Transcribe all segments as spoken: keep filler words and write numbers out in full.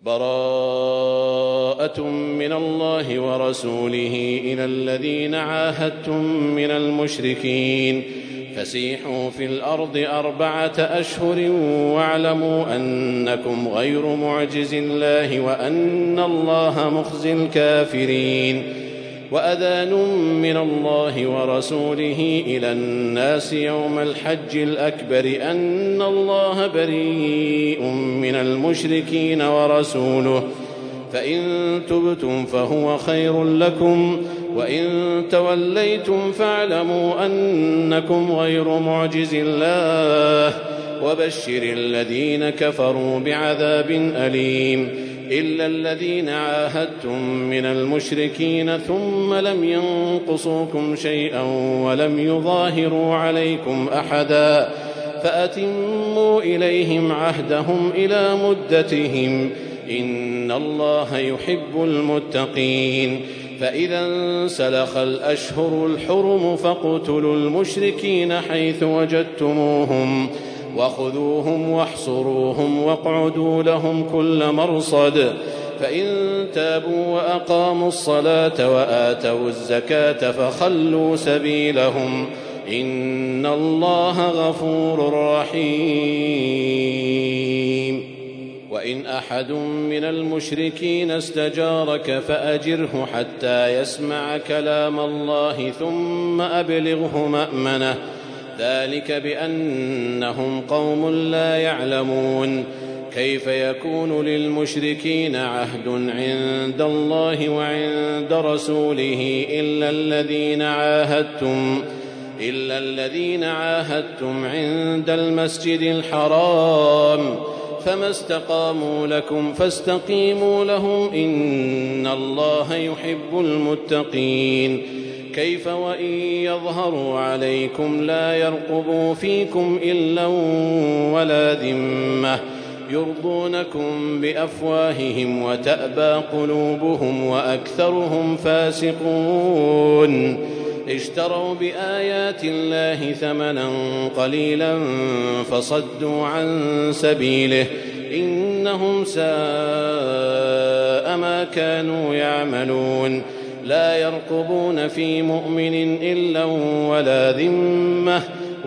براءة من الله ورسوله إلى الذين عاهدتم من المشركين فسيحوا في الأرض أربعة أشهر واعلموا أنكم غير معجز الله وأن الله مخزي الكافرين. وأذان من الله ورسوله إلى الناس يوم الحج الأكبر أن الله بريء من المشركين ورسوله فإن تبتم فهو خير لكم وإن توليتم فاعلموا أنكم غير معجز الله وبشر الذين كفروا بعذاب أليم. إلا الذين عاهدتم من المشركين ثم لم ينقصوكم شيئا ولم يظاهروا عليكم أحدا فأتموا إليهم عهدهم إلى مدتهم إن الله يحب المتقين. فإذا انسلخ الأشهر الحرم فاقتلوا المشركين حيث وجدتموهم وخذوهم واحصروهم واقعدوا لهم كل مرصد فإن تابوا وأقاموا الصلاة وآتوا الزكاة فخلوا سبيلهم إن الله غفور رحيم. وإن أحد من المشركين استجارك فأجره حتى يسمع كلام الله ثم أبلغه مأمنه ذلك بأنهم قوم لا يعلمون. كيف يكون للمشركين عهد عند الله وعند رسوله إلا الذين عاهدتم إلا الذين عاهدتم عند المسجد الحرام فما استقاموا لكم فاستقيموا لهم إن الله يحب المتقين. كيف وإن يظهروا عليكم لا يرقبوا فيكم إلا ولا ذمة يرضونكم بأفواههم وتأبى قلوبهم وأكثرهم فاسقون. اشتروا بآيات الله ثمنا قليلا فصدوا عن سبيله إنهم ساء ما كانوا يعملون. لا يرقبون في مؤمن إلا ولا ذمة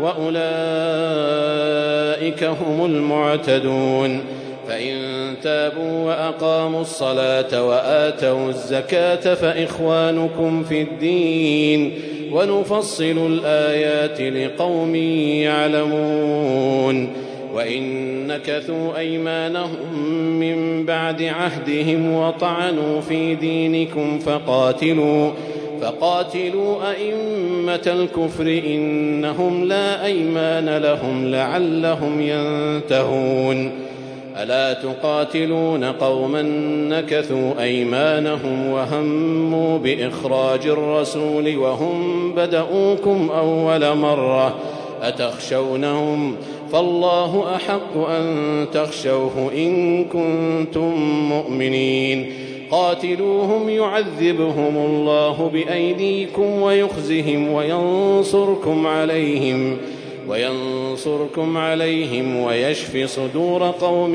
وأولئك هم المعتدون. فإن تابوا وأقاموا الصلاة وآتوا الزكاة فإخوانكم في الدين ونفصل الآيات لقوم يعلمون. وإن نكثوا أيمانهم من بعد عهدهم وطعنوا في دينكم فقاتلوا فقاتلوا أئمة الكفر إنهم لا أيمان لهم لعلهم ينتهون. ألا تقاتلون قوما نكثوا أيمانهم وهموا بإخراج الرسول وهم بدؤوكم أول مرة أتخشونهم فالله أحق أن تخشوه إن كنتم مؤمنين. قاتلوهم يعذبهم الله بأيديكم ويخزهم وينصركم عليهم وينصركم عليهم ويشف صدور قوم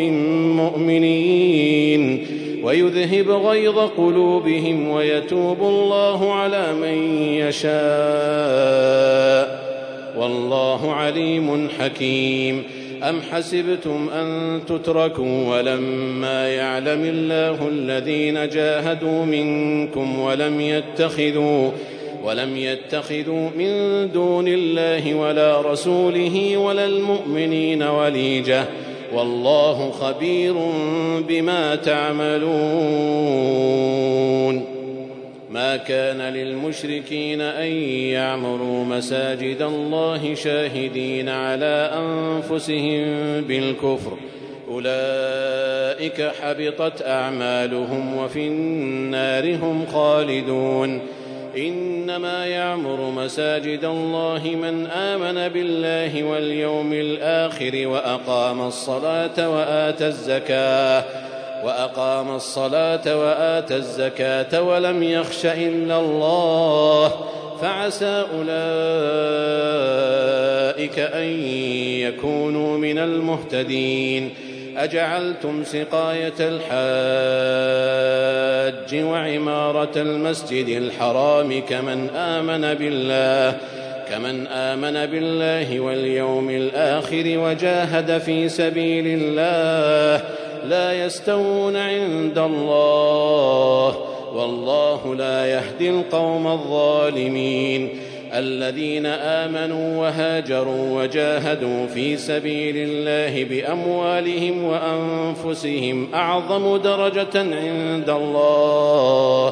مؤمنين ويذهب غيظ قلوبهم ويتوب الله على من يشاء والله عليم حكيم. أم حسبتم أن تتركوا ولما يعلم الله الذين جاهدوا منكم ولم يتخذوا ولم يتخذوا من دون الله ولا رسوله ولا المؤمنين وليجة والله خبير بما تعملون. ما كان للمشركين أن يعمروا مساجد الله شاهدين على أنفسهم بالكفر أولئك حبطت أعمالهم وفي النار هم خالدون. إنما يعمر مساجد الله من آمن بالله واليوم الآخر وأقام الصلاة وآتى الزكاة وأقام الصلاة وآتى الزكاة ولم يخش إلا الله فعسى أولئك أن يكونوا من المهتدين. أجعلتم سقاية الحاج وعمارة المسجد الحرام كمن آمن بالله كمن آمن بالله واليوم الآخر وجاهد في سبيل الله لا يستوون عند الله والله لا يهدي القوم الظالمين. الذين آمنوا وهاجروا وجاهدوا في سبيل الله بأموالهم وأنفسهم أعظم درجة عند الله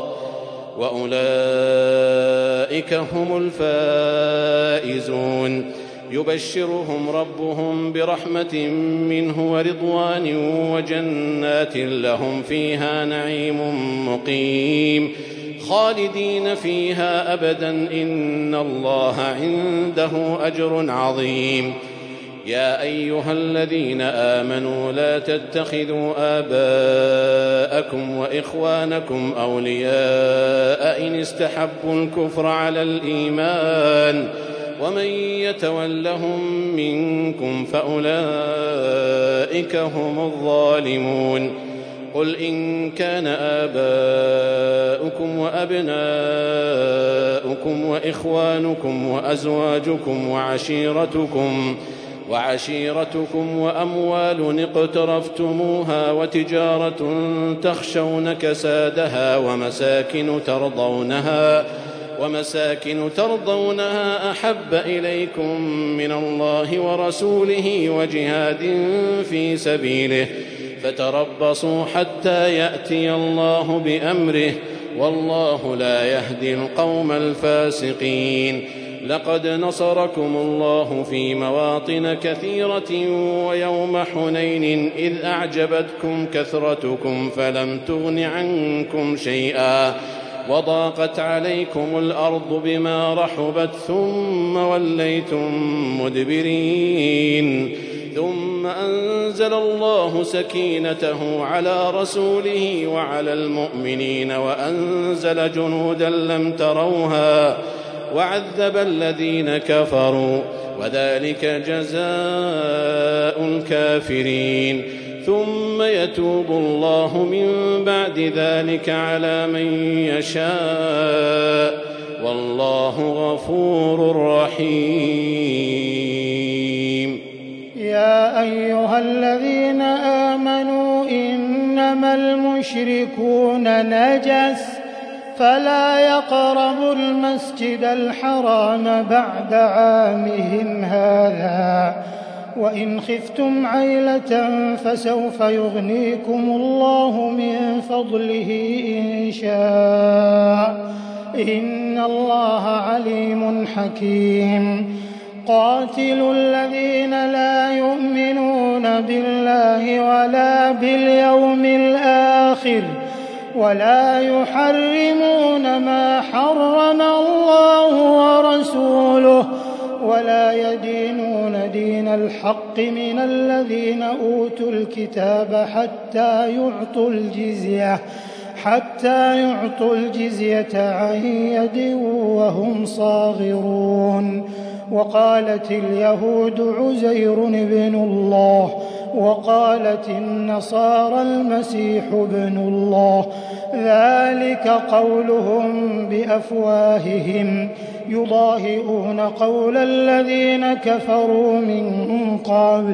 وأولئك هم الفائزون. يبشرهم ربهم برحمة منه ورضوان وجنات لهم فيها نعيم مقيم خالدين فيها أبدا إن الله عنده أجر عظيم. يا أيها الذين آمنوا لا تتخذوا آباءكم وإخوانكم أولياء إن استحبوا الكفر على الإيمان ومن يتولهم منكم فأولئك هم الظالمون. قل إن كان آباؤكم وأبناؤكم وإخوانكم وأزواجكم وعشيرتكم وعشيرتكم وأموال اقترفتموها وتجارة تخشون كسادها ومساكن ترضونها ومساكن ترضونها أحب إليكم من الله ورسوله وجهاد في سبيله فتربصوا حتى يأتي الله بأمره والله لا يهدي القوم الفاسقين. لقد نصركم الله في مواطن كثيرة ويوم حنين إذ أعجبتكم كثرتكم فلم تغن عنكم شيئا وضاقت عليكم الأرض بما رحبت ثم وليتم مدبرين ثم أنزل الله سكينته على رسوله وعلى المؤمنين وأنزل جنودا لم تروها وعذب الذين كفروا وذلك جزاء الكافرين. ثم يتوب الله من بعد ذلك على من يشاء والله غفور رحيم. يا أيها الذين آمنوا إنما المشركون نجس فلا يقربوا المسجد الحرام بعد عامهم هذا وإن خفتم عيلة فسوف يغنيكم الله من فضله إن شاء إن الله عليم حكيم. قاتلوا الذين لا يؤمنون بالله ولا باليوم الآخر ولا يحرمون ما حرم الله ورسوله ولا يدينون دين الحق من الذين أوتوا الكتاب حتى يعطوا الجزية حتى يعطوا الجزية عن يد وهم صاغرون. وقالت اليهود عزير بن الله وقالت النصارى المسيح ابن الله ذلك قولهم بأفواههم يضاهئون قول الذين كفروا من قبل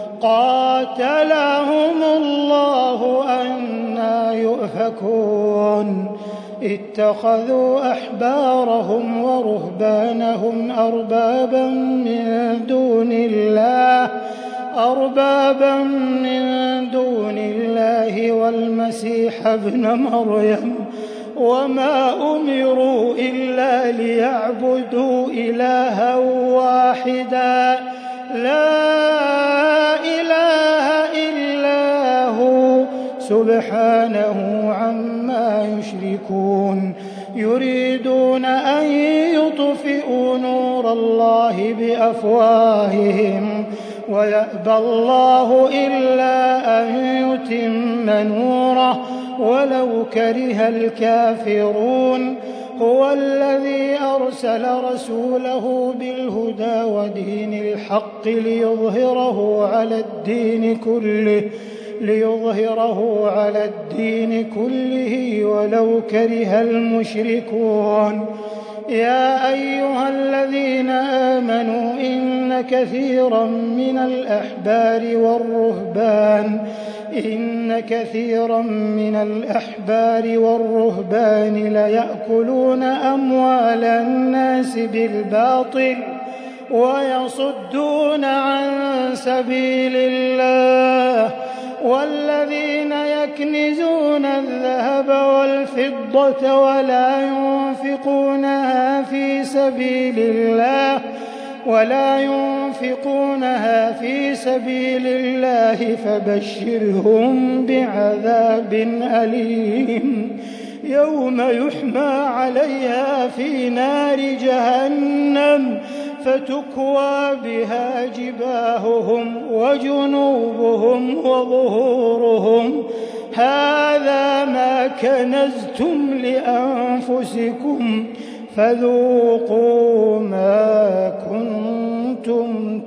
قاتلهم الله أنى يؤفكون. اتخذوا أحبارهم ورهبانهم أربابا من دون الله أربابا من دون الله والمسيح ابن مريم وما أمروا إلا ليعبدوا إلها واحدا لا إله إلا هو سبحانه عما يشركون. يريدون أن يطفئوا نور الله بأفواههم ويأبى الله إلا أن يتم نوره ولو كره الكافرون. هو الذي أرسل رسوله بالهدى ودين الحق ليظهره على الدين كله ليظهره على الدين كله ولو كره المشركون. يا أيها الذين آمنوا إن كثيرا من الأحبار والرهبان إن كثيرا من الأحبار والرهبان ليأكلون أموال الناس بالباطل ويصدون عن سبيل الله والذين يكنزون الذهب والفضة ولا ينفقونها في سبيل الله ولا ينفقونها في سبيل الله فبشرهم بعذاب أليم يوم يحمى عليها في نار جهنم فتكوى بها جباههم وجنوبهم وظهورهم هذا ما كنزتم لأنفسكم فذوقوا ما كنتم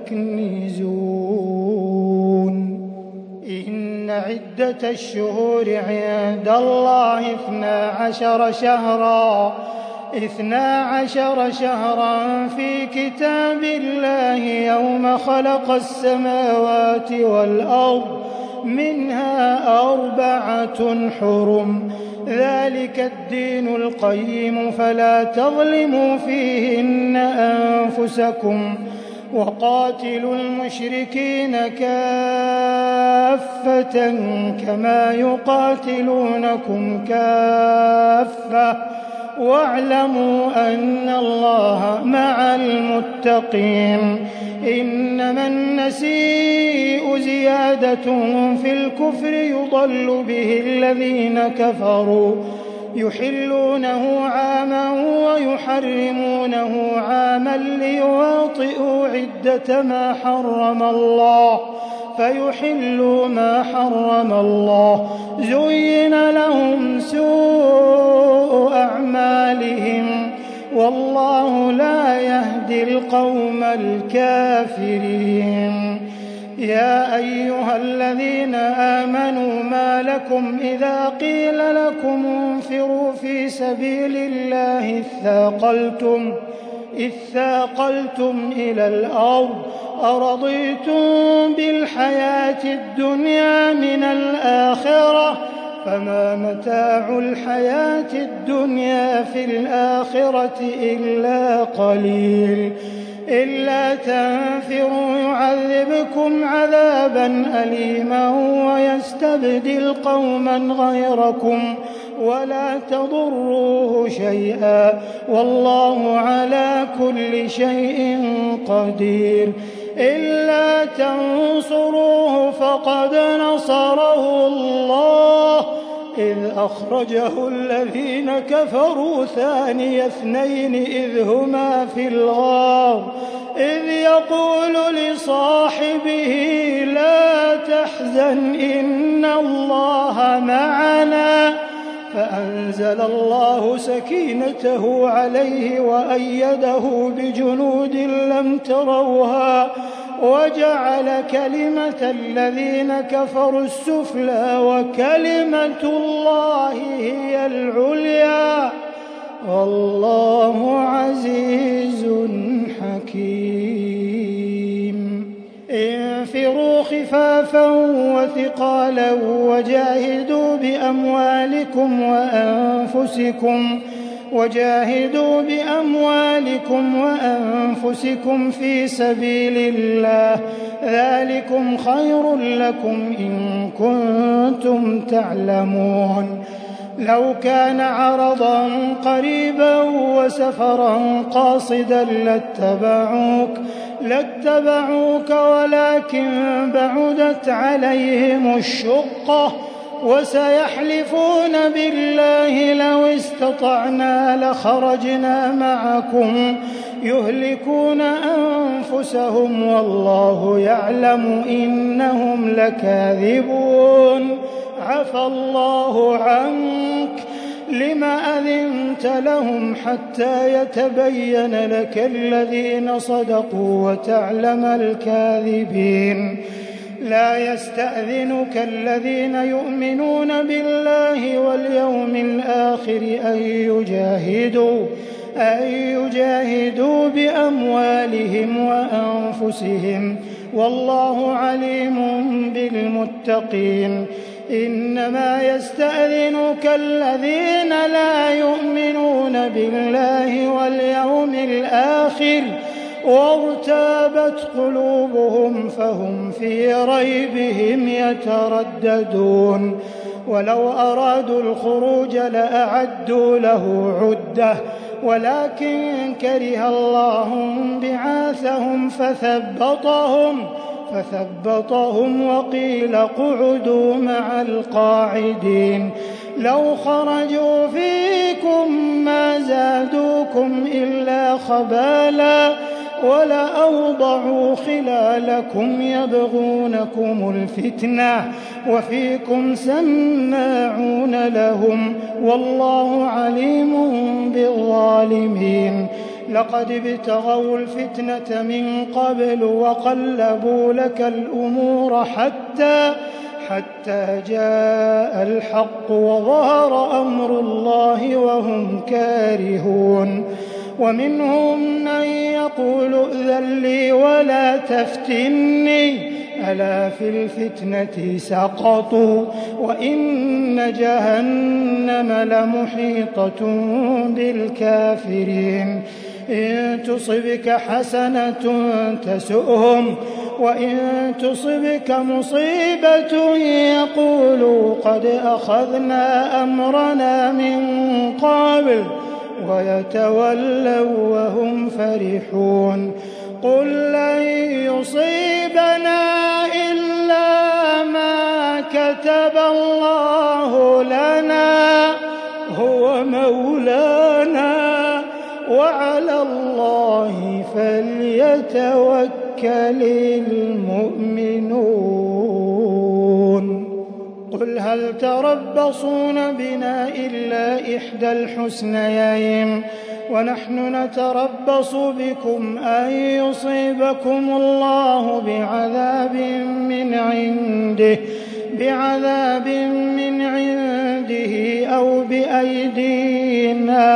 تكنزون. إن عدة الشهور عند الله اثنا عشر شهرا اثنا عشر شهرا في كتاب الله يوم خلق السماوات والأرض منها أربعة حرم ذلك الدين القيم فلا تظلموا فيهن أنفسكم وقاتلوا المشركين كافة كما يقاتلونكم كافة واعلموا أن الله مع المتقين. إنما النسيء زيادة في الكفر يضل به الذين كفروا يحلونه عاما ويحرمونه عاما ليواطئوا عدة ما حرم الله فيحلوا ما حرم الله زين لهم سوء أعمالهم والله لا يهدي القوم الكافرين. يا أيها الذين آمنوا ما لكم إذا قيل لكم انفروا في سبيل الله اثاقلتم اثاقلتم إلى الأرض أرضيتم بالحياة الدنيا من الآخرة فما متاع الحياة الدنيا في الآخرة إلا قليل. إلا تنفروا يعذبكم عذابا أليما ويستبدل قوما غيركم ولا تضروه شيئا والله على كل شيء قدير. إلا تنصروه فقد نصره الله إذ أخرجه الذين كفروا ثاني اثنين إذ هما في الغار إذ يقول لصاحبه لا تحزن إن الله معنا فأنزل الله سكينته عليه وأيده بجنود لم تروها وجعل كلمة الذين كفروا السفلى وكلمة الله هي العليا والله عزيز حكيم. انفروا خفافا وثقالا وجاهدوا بأموالكم وأنفسكم وجاهدوا بأموالكم وأنفسكم في سبيل الله ذلكم خير لكم إن كنتم تعلمون. لو كان عرضا قريبا وسفرا قاصدا لاتبعوك لاتبعوك ولكن بعدت عليهم الشقة وسيحلفون بالله لو استطعنا لخرجنا معكم يهلكون أنفسهم والله يعلم إنهم لكاذبون. عفى الله عنك لم أذنت لهم حتى يتبين لك الذين صدقوا وتعلم الكاذبين. لا يستأذنك الذين يؤمنون بالله واليوم الآخر أن يجاهدوا أن يجاهدوا بأموالهم وأنفسهم والله عليم بالمتقين. إنما يستأذنك الذين لا يؤمنون بالله واليوم الآخر وارتابت قلوبهم فهم في ريبهم يترددون. ولو أرادوا الخروج لأعدوا له عدة ولكن كره الله بعاثهم فثبطهم فثبطهم وقيل اقعدوا مع القاعدين. لو خرجوا فيكم ما زادوكم إلا خبالا ولأوضعوا خلالكم يبغونكم الفتنة وفيكم سماعون لهم والله عليم بالظالمين. لقد ابتغوا الفتنة من قبل وقلبوا لك الأمور حتى حتى جاء الحق وظهر أمر الله وهم كارهون. ومنهم من يقول ائذن لي ولا تفتني ألا في الفتنة سقطوا وإن جهنم لمحيطة بالكافرين. إن تصبك حسنة تسؤهم وإن تصبك مصيبة يقولوا قد أخذنا أمرنا من قبل ويتولوا وهم فرحون. قل لن يصيبنا إلا ما كتب الله لنا هو مولانا وعلى الله فليتوكل المؤمنون. قل هل تربصون بنا إلا إحدى الحسنيين ونحن نتربص بكم أن يصيبكم الله بعذاب من عنده بعذاب من عنده أو بأيدينا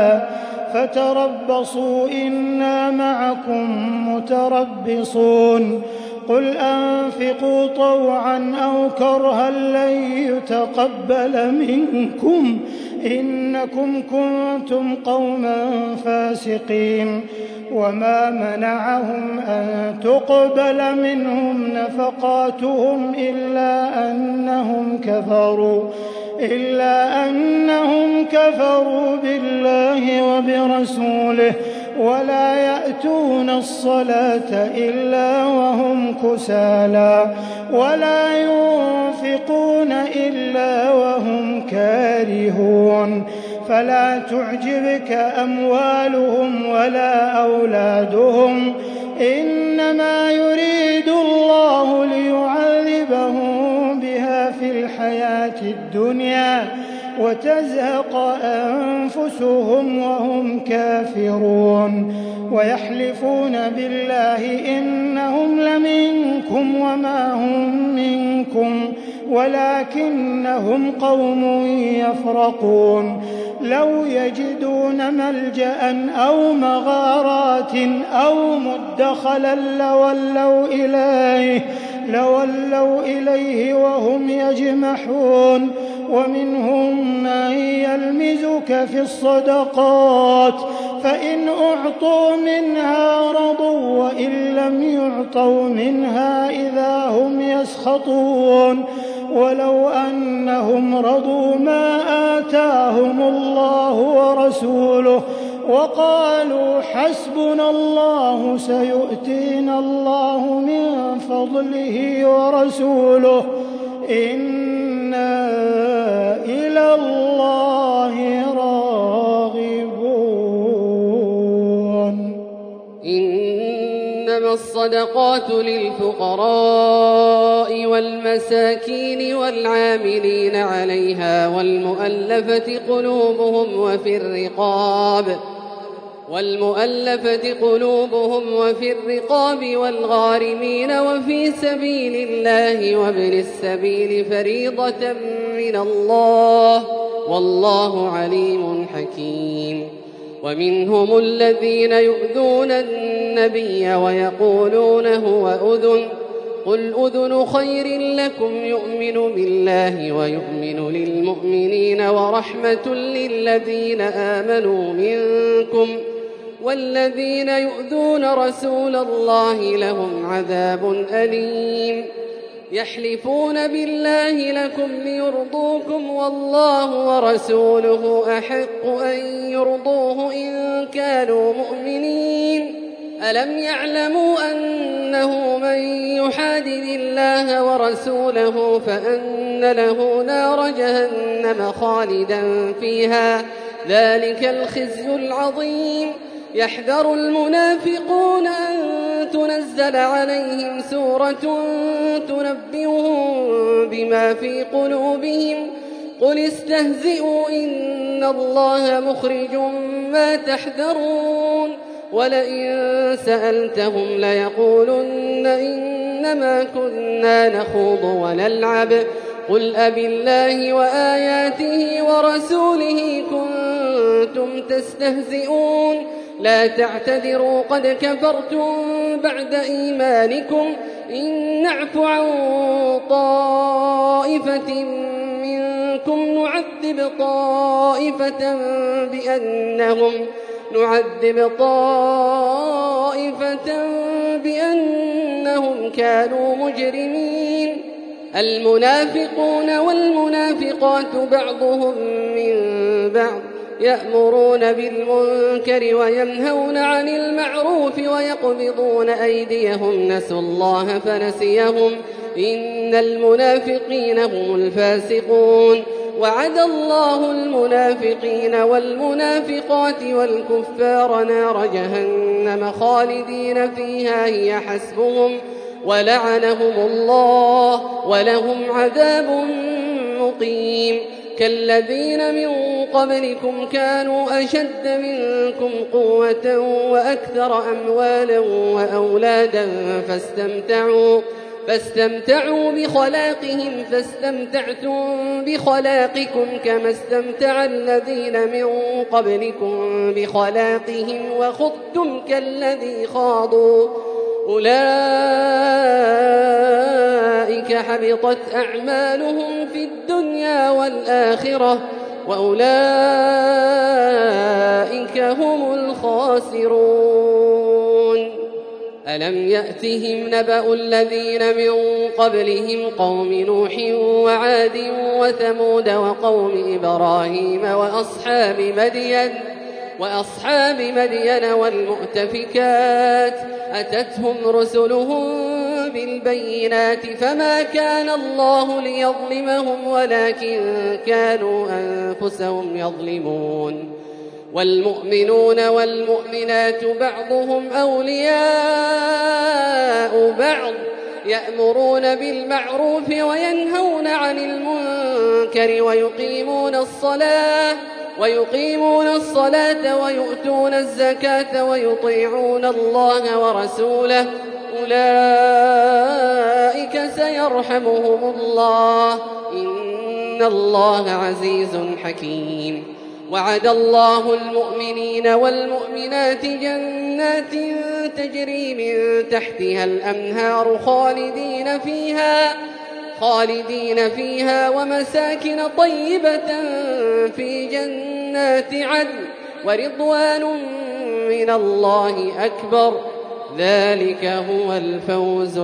فتربصوا إنا معكم متربصون. قل أنفقوا طوعا أو كرها لن يتقبل منكم إنكم كنتم قوما فاسقين. وما منعهم أن تقبل منهم نفقاتهم إلا أنهم كفروا إلا أنهم كفروا بالله وبرسوله ولا يأتون الصلاة إلا وهم كسالى ولا ينفقون إلا وهم كارهون. فلا تعجبك أموالهم ولا أولادهم إنما يريد الله ليعذبهم بها في الحياة الدنيا وتزهق أنفسهم وهم كافرون. ويحلفون بالله إنهم لمنكم وما هم منكم ولكنهم قوم يفرقون. لو يجدون ملجأ أو مغارات أو مدخلا لولوا إليه لولوا إليه وهم يجمحون. ومنهم من يلمزك في الصدقات فإن أعطوا منها رضوا وإن لم يعطوا منها إذا هم يسخطون. ولو أنهم رضوا ما آتاهم الله ورسوله وقالوا حسبنا الله سيؤتينا الله من فضله ورسوله إنا إلى الله راغبون. إنما الصدقات للفقراء والمساكين والعاملين عليها والمؤلفة قلوبهم وفي الرقاب والمؤلفة قلوبهم وفي الرقاب والغارمين وفي سبيل الله وابن السبيل فريضة من الله والله عليم حكيم. ومنهم الذين يؤذون النبي ويقولون هو أذن قل أذن خير لكم يؤمن بالله ويؤمن للمؤمنين ورحمة للذين آمنوا منكم والذين يؤذون رسول الله لهم عذاب أليم. يحلفون بالله لكم ليرضوكم والله ورسوله أحق أن يرضوه إن كانوا مؤمنين. ألم يعلموا أنه من يحادد الله ورسوله فأن له نار جهنم خالدا فيها ذلك الخزي العظيم. يحذر المنافقون أن تنزل عليهم سورة تنبئهم بما في قلوبهم قل استهزئوا إن الله مخرج ما تحذرون ولئن سألتهم ليقولن إنما كنا نخوض ونلعب قل أبالله وآياته ورسوله كنتم تستهزئون لا تعتذروا قد كفرتم بعد إيمانكم إن نعف عن طائفة منكم نعذب طائفة بأنهم نعذب طائفة بأنهم كانوا مجرمين. المنافقون والمنافقات بعضهم من بعض يأمرون بالمنكر وينهون عن المعروف ويقبضون أيديهم نسوا الله فنسيهم إن المنافقين هم الفاسقون. وعد الله المنافقين والمنافقات والكفار نار جهنم خالدين فيها هي حسبهم ولعنهم الله ولهم عذاب مقيم. كالذين من قبلكم كانوا أشد منكم قوة وأكثر أموالا وأولادا فاستمتعوا فاستمتعوا بخلاقهم فاستمتعتم بخلاقكم كما استمتع الذين من قبلكم بخلاقهم وخضتم كالذي خاضوا أولئك حبطت أعمالهم في الدنيا والآخرة وأولئك هم الخاسرون. ألم يأتهم نبأ الذين من قبلهم قوم نوح وعاد وثمود وقوم إبراهيم وأصحاب مدين وأصحاب مدين والمؤتفكات أتتهم رسلهم بالبينات فما كان الله ليظلمهم ولكن كانوا أنفسهم يظلمون. والمؤمنون والمؤمنات بعضهم أولياء بعض يأمرون بالمعروف وينهون عن المنكر ويقيمون الصلاة ويقيمون الصلاة ويؤتون الزكاة ويطيعون الله ورسوله أولئك سيرحمهم الله إن الله عزيز حكيم. وعد الله المؤمنين والمؤمنات جنات تجري من تحتها الأنهار خالدين فيها خالدين فيها ومساكن طيبة في جنات عدن ورضوان من الله أكبر ذلك هو الفوز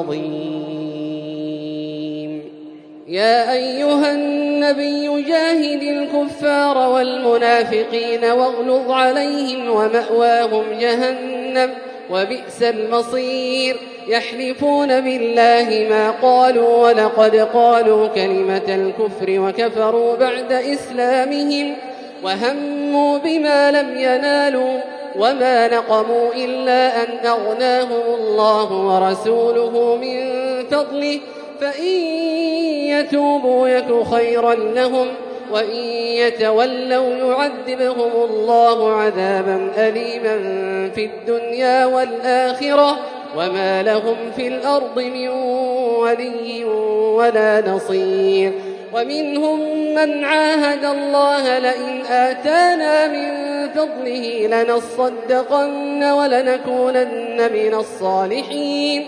العظيم. يا أيها النبي جاهد الكفار والمنافقين واغلظ عليهم ومأواهم جهنم وبئس المصير. يحلفون بالله ما قالوا ولقد قالوا كلمة الكفر وكفروا بعد إسلامهم وهموا بما لم ينالوا وما نقموا إلا أن أغناهم الله ورسوله من فضله فإن يتوبوا يك خيرا لهم وإن يتولوا يعذبهم الله عذابا أليما في الدنيا والآخرة وما لهم في الأرض من ولي ولا نصير. ومنهم من عاهد الله لئن آتانا من فضله لنصدقن ولنكونن من الصالحين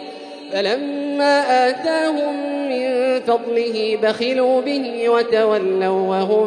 فلما آتاهم من فضله بخلوا به وتولوا وهم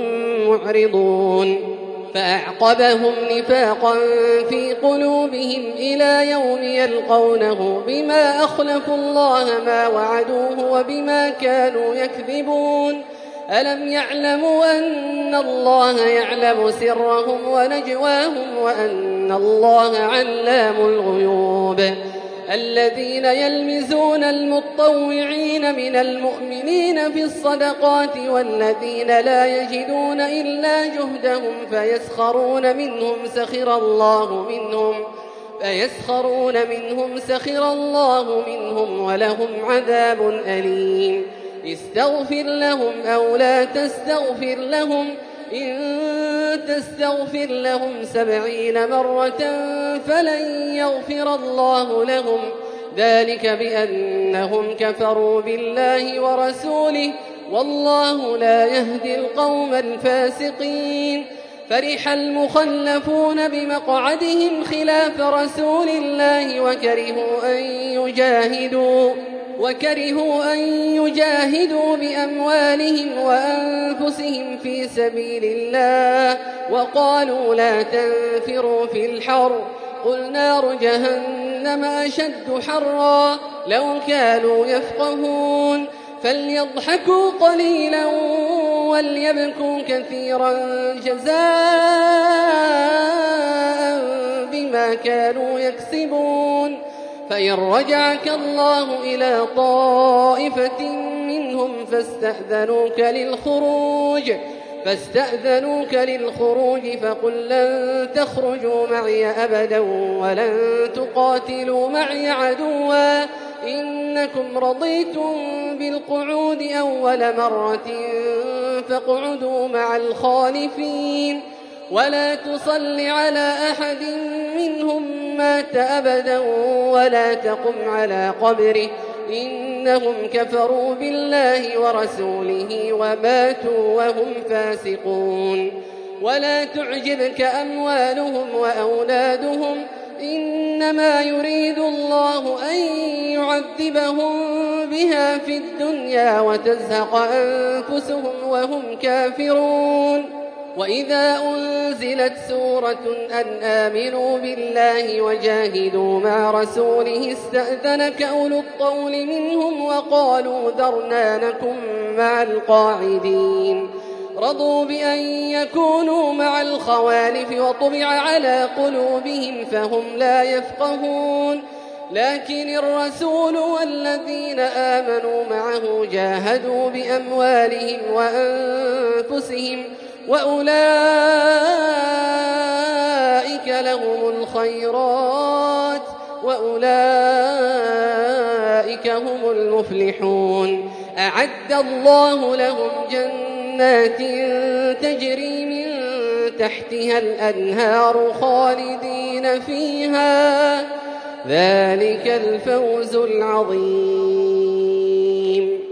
معرضون فأعقبهم نفاقا في قلوبهم إلى يوم يلقونه بما أخلفوا الله ما وعدوه وبما كانوا يكذبون. ألم يعلموا أن الله يعلم سرهم ونجواهم وأن الله علام الغيوب. الذين يلمزون المطوعين من المؤمنين في الصدقات والذين لا يجدون إلا جهدهم فيسخرون منهم سخر الله منهم فيسخرون منهم سخر الله منهم ولهم عذاب أليم. استغفر لهم أو لا تستغفر لهم إن تستغفر لهم سبعين مرة فلن يغفر الله لهم ذلك بأنهم كفروا بالله ورسوله والله لا يهدي القوم الفاسقين. فرح المخلفون بمقعدهم خلاف رسول الله وكرهوا أن يجاهدوا وكرهوا أن يجاهدوا بأموالهم وأنفسهم في سبيل الله وقالوا لا تنفروا في الحر قل نار جهنم أشد حرا لو كانوا يفقهون. فليضحكوا قليلا وليبكوا كثيرا جزاء بما كانوا يكسبون. فإن رجعك الله إلى طائفة منهم فاستأذنوك للخروج فاستأذنوك للخروج فقل لن تخرجوا معي أبدا ولن تقاتلوا معي عدوا إنكم رضيتم بالقعود أول مرة فاقعدوا مع الخالفين ولا تصل على أحد منهم مات أبدا ولا تقم على قبره إنهم كفروا بالله ورسوله وماتوا وهم فاسقون. ولا تعجبك أموالهم وأولادهم إنما يريد الله أن يعذبهم بها في الدنيا وتزهق أنفسهم وهم كافرون. وإذا أنزلت سورة أن آمنوا بالله وجاهدوا مع رسوله استأذنك أولو الطول منهم وقالوا ذرنا نكن مع القاعدين. رضوا بأن يكونوا مع الخوالف وطبع على قلوبهم فهم لا يفقهون. لكن الرسول والذين آمنوا معه جاهدوا بأموالهم وأنفسهم وأولئك لهم الخيرات وأولئك هم المفلحون. أعد الله لهم جنات تجري من تحتها الأنهار خالدين فيها ذلك الفوز العظيم.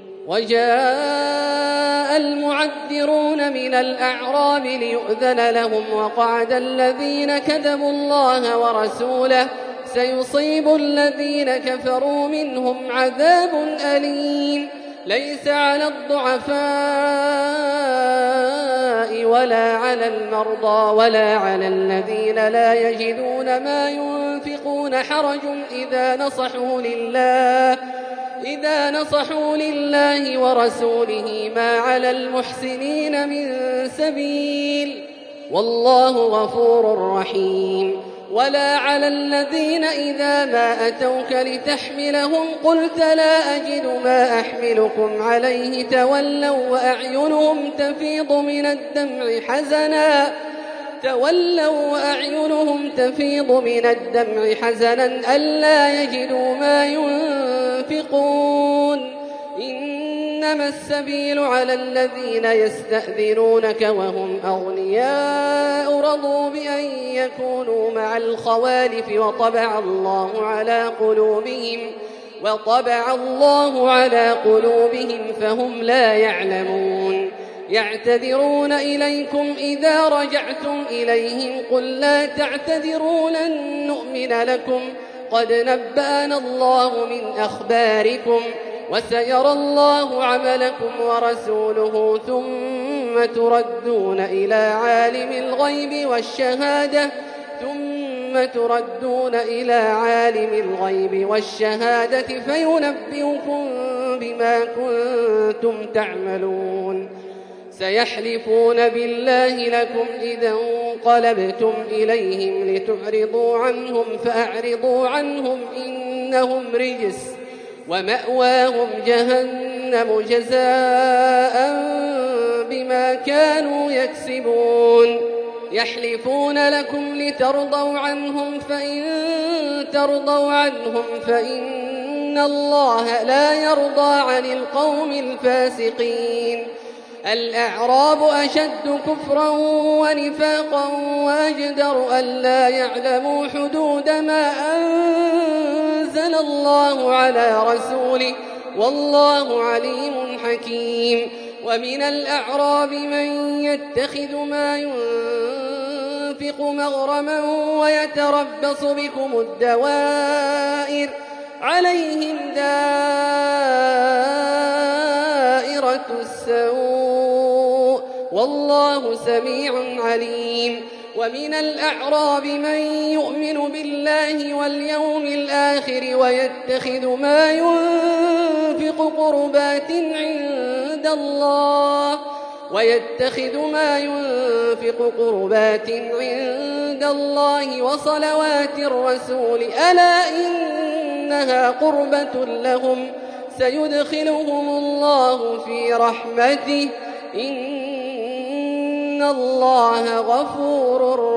وجاء المعذرون من الأعراب ليؤذن لهم وقعد الذين كذبوا الله ورسوله سيصيب الذين كفروا منهم عذاب أليم. ليس على الضعفاء ولا على المرضى ولا على الذين لا يجدون ما ينفقون حرج إذا نصحوا لله إذا نصحوا لله ورسوله ما على المحسنين من سبيل والله غفور رحيم. ولا على الذين إذا ما أتوك لتحملهم قلت لا أجد ما أحملكم عليه تولوا وأعينهم تفيض من الدمع حزنا تولوا وأعينهم تفيض من الدمع حزنا ألا يجدوا ما ينفقون. إن إنما السبيل على الذين يستأذنونك وهم أغنياء رضوا بأن يكونوا مع الخوالف وطبع الله على قلوبهم وطبع الله على قلوبهم فهم لا يعلمون يعتذرون إليكم إذا رجعتم إليهم قل لا تعتذروا لن نؤمن لكم قد نبأنا الله من أخباركم وسيرى الله عملكم ورسوله ثم تردون إلى عالم الغيب والشهادة ثم تردون إلى عالم الغيب والشهادة فينبئكم بما كنتم تعملون سيحلفون بالله لكم إذا انقلبتم إليهم لتعرضوا عنهم فأعرضوا عنهم إنهم رجس ومأواهم جهنم جزاء بما كانوا يكسبون يحلفون لكم لترضوا عنهم فإن ترضوا عنهم فإن الله لا يرضى عن القوم الفاسقين الأعراب أشد كفرا ونفاقا وأجدر ألا يعلموا حدود ما أنزل الله على رسوله والله عليم حكيم ومن الأعراب من يتخذ ما ينفق مغرما ويتربص بكم الدوائر عليهم دائرة السوء والله سميع عليم ومن الأعراب من يؤمن بالله واليوم الآخر ويتخذ ما ينفق قربات عند الله ويتخذ ما ينفق قربات عند الله وصلوات الرسول ألا إنها قربة لهم سيدخلهم الله في رحمته إن الله غفور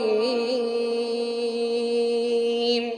رحيم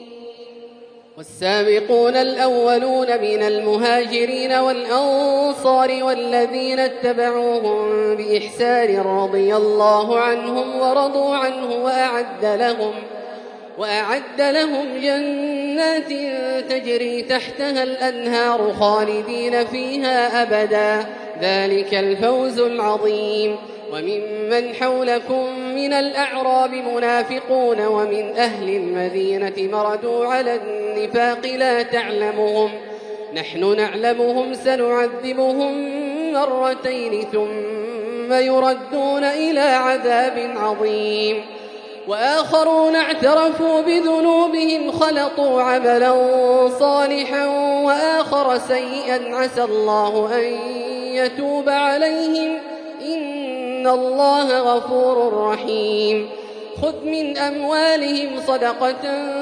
والسابقون الأولون من المهاجرين والأنصار والذين اتبعوهم بإحسان رضي الله عنهم ورضوا عنه وأعد لهم وأعد لهم جنات تجري تحتها الأنهار خالدين فيها أبدا ذلك الفوز العظيم وممن حولكم من الأعراب منافقون ومن أهل المدينة مردوا على النفاق لا تعلمهم نحن نعلمهم سنعذبهم مرتين ثم يردون إلى عذاب عظيم وآخرون اعترفوا بذنوبهم خلطوا عملا صالحا وآخر سيئا عسى الله أن يتوب عليهم إن الله غفور رحيم خذ من أموالهم صدقة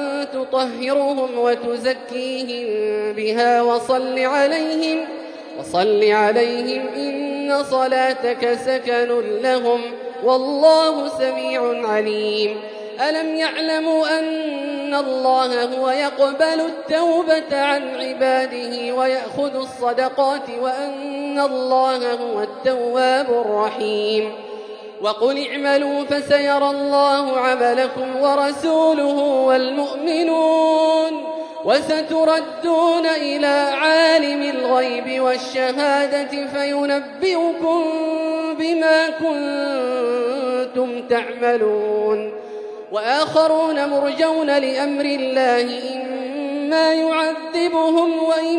تطهرهم وتزكيهم بها وصل عليهم وصل عليهم إن صلاتك سكن لهم والله سميع عليم ألم يعلموا أن الله هو يقبل التوبة عن عباده ويأخذ الصدقات وأن الله هو التواب الرحيم وقل اعملوا فسيرى الله عملكم ورسوله والمؤمنون وستردون إلى عالم الغيب والشهادة فينبئكم بما كنتم تعملون وآخرون مرجون لأمر الله إما يعذبهم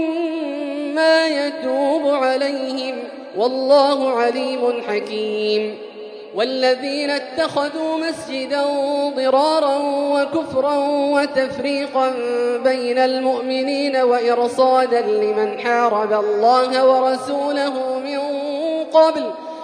وإما يتوب عليهم والله عليم حكيم والذين اتخذوا مسجدا ضرارا وكفرا وتفريقا بين المؤمنين وإرصادا لمن حارب الله ورسوله من قبل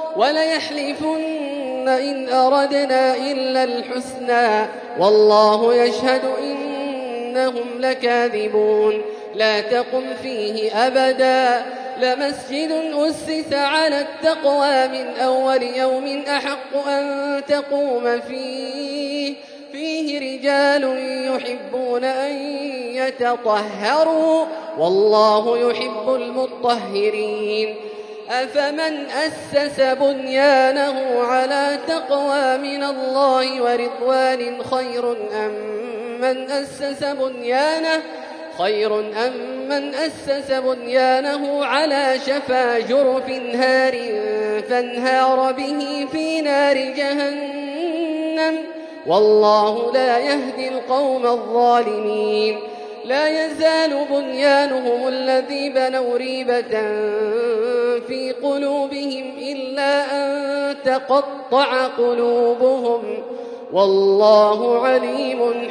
وليحلفن إن أردنا إلا الحسنى والله يشهد إنهم لكاذبون لا تقم فيه أبدا لمسجد أسس على التقوى من أول يوم أحق أن تقوم فيه فيه رجال يحبون أن يتطهروا والله يحب المطهرين أفمن أسس بنيانه على تقوى من الله ورضوان خير أم من أسس بنيانه خير أم من أسس بنيانه على شفا جرف هار فانهار به في نار جهنم والله لا يهدي القوم الظالمين لا يزال بنيانهم الذي بنوا ريبة في قلوبهم إلا أن تقطع قلوبهم والله عليم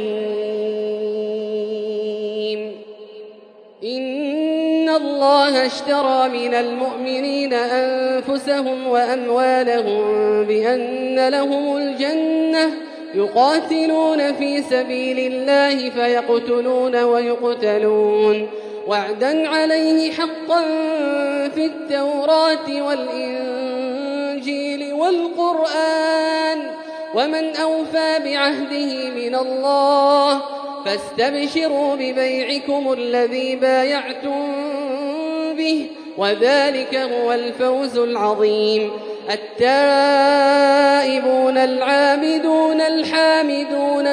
حكيم إن الله اشترى من المؤمنين أنفسهم وأموالهم بأن لهم الجنة يقاتلون في سبيل الله فيقتلون ويقتلون وعدا عليه حقا في التوراة والإنجيل والقرآن ومن أوفى بعهده من الله فاستبشروا ببيعكم الذي بايعتم به وذلك هو الفوز العظيم التائبون العابدون الحامدون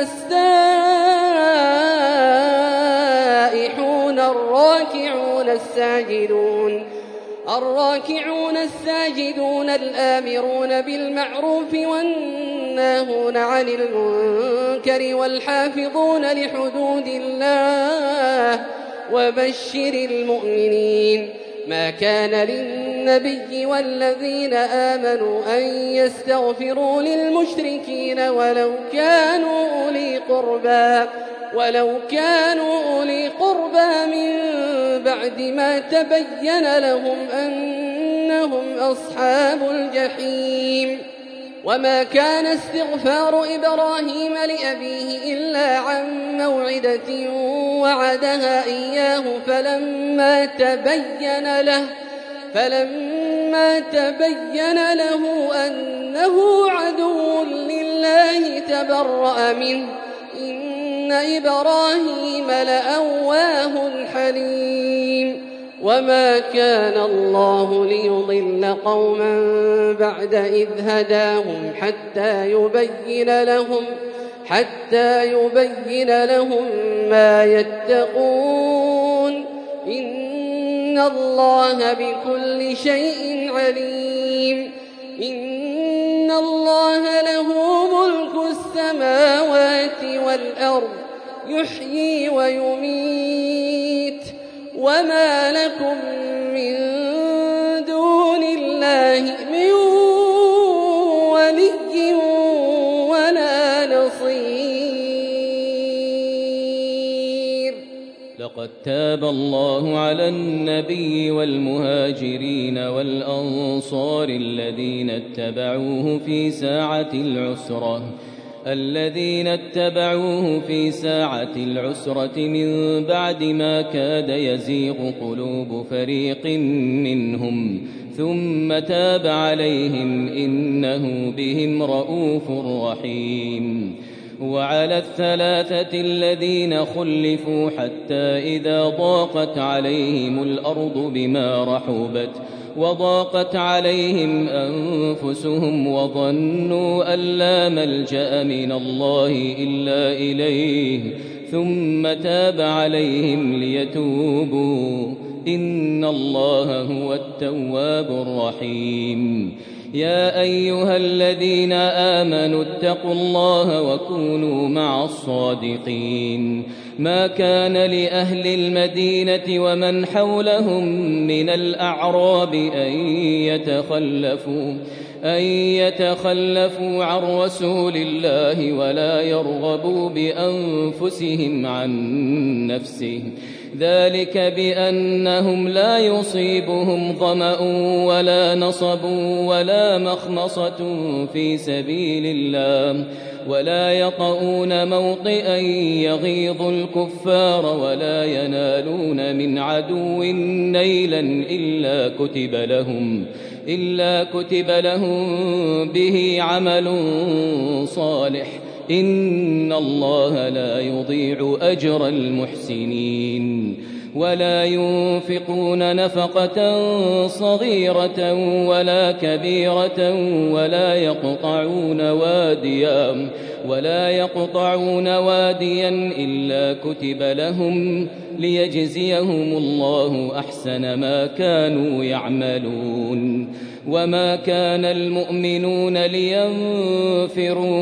السائحون الراكعون الساجدون الراكعون الساجدون الآمرون بالمعروف والناهون عن المنكر والحافظون لحدود الله وبشر المؤمنين ما كان للنبي والذين آمنوا أن يستغفروا للمشركين ولو كانوا أولي قربى ولو كانوا أولي قربى من بعد ما تبين لهم أنهم أصحاب الجحيم وما كان استغفار إبراهيم لأبيه إلا عن موعدة وعدها إياه فلما تبين له فلما تبين له أنه عدو لله تبرأ منه إن إبراهيم لأواه حليم وما كان الله ليضل قوما بعد إذ هداهم حتى يبين لهم حتى يبين لهم ما يتقون إن الله بكل شيء عليم إن الله له ملك السماوات والأرض يحيي ويميت وما لكم من دون الله من ولي ولا نصير لقد تاب الله على النبي والمهاجرين والأنصار الذين اتبعوه في ساعة العسرة الذين اتبعوه في ساعة العسرة من بعد ما كاد يزيغ قلوب فريق منهم ثم تاب عليهم إنه بهم رءوف رحيم وعلى الثلاثة الذين خلفوا حتى إذا ضاقت عليهم الأرض بما رحبت وضاقت عليهم أنفسهم وظنوا أن لا ملجأ من الله إلا إليه ثم تاب عليهم ليتوبوا إن الله هو التواب الرحيم يا أيها الذين آمنوا اتقوا الله وكونوا مع الصادقين ما كان لأهل المدينة ومن حولهم من الأعراب أن يتخلفوا أن يتخلفوا عن رسول الله ولا يرغبوا بأنفسهم عن نفسه ذلك بأنهم لا يصيبهم ظمأ ولا نصب ولا مخمصة في سبيل الله ولا يطؤون موطئا يغيظ الكفار ولا ينالون من عدو نيلا إلا كتب لهم إلا كتب لهم به عمل صالح إن الله لا يضيع أجر المحسنين ولا ينفقون نفقة صغيرة ولا كبيرة ولا يقطعون واديا ولا يقطعون واديا إلا كتب لهم ليجزيهم الله أحسن ما كانوا يعملون. وما كان المؤمنون لينفروا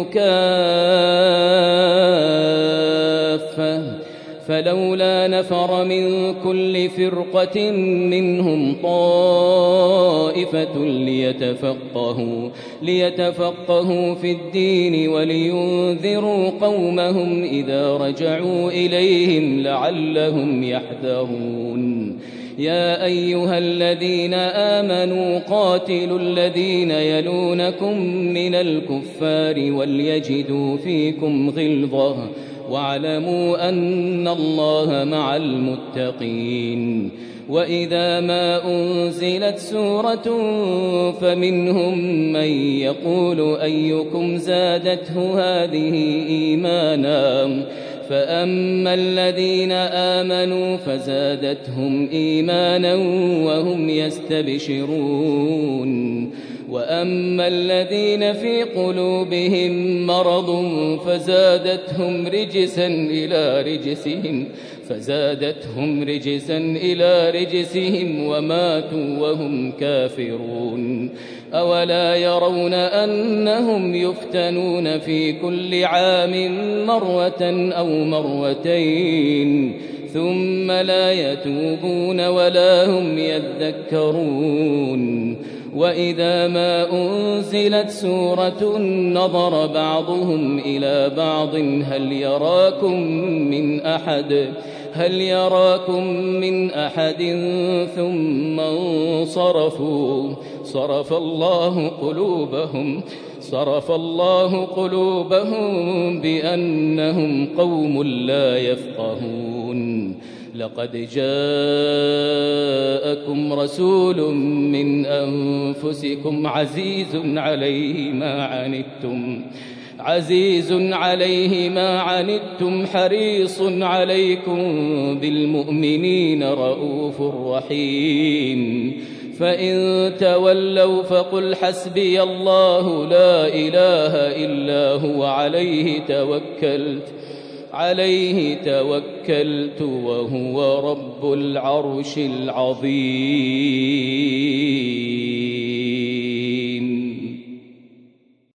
كافة فلولا نفر من كل فرقة منهم طائفة ليتفقهوا, ليتفقهوا في الدين ولينذروا قومهم إذا رجعوا إليهم لعلهم يحذرون. يا أيها الذين آمنوا قاتلوا الذين يلونكم من الكفار وليجدوا فيكم غلظة واعلموا أن الله مع المتقين. وإذا ما أنزلت سورة فمنهم من يقول أيكم زادته هذه إيمانا فأما الذين آمنوا فزادتهم إيمانا وهم يستبشرون وأما الذين في قلوبهم مرض فزادتهم رجسا إلى رجسهم فزادتهم رجسا إلى رجسهم وماتوا وهم كافرون. أولا يرون أنهم يفتنون في كل عام مرة أو مرتين ثم لا يتوبون ولا هم يذكرون. وإذا ما أنزلت سورة نظر بعضهم إلى بعض هل يراكم من أحد هل يراكم من أحد ثم انصرفوا صرف الله قلوبهم صرف الله قلوبهم بأنهم قوم لا يفقهون. لقد جاءكم رسول من أنفسكم عزيز عليه ما عنتم عزيز عليه ما عنتم حريص عليكم بالمؤمنين رؤوف رحيم. فإن تولوا فقل حسبي الله لا إله إلا هو عليه توكلت عليه توكلت وهو رب العرش العظيم.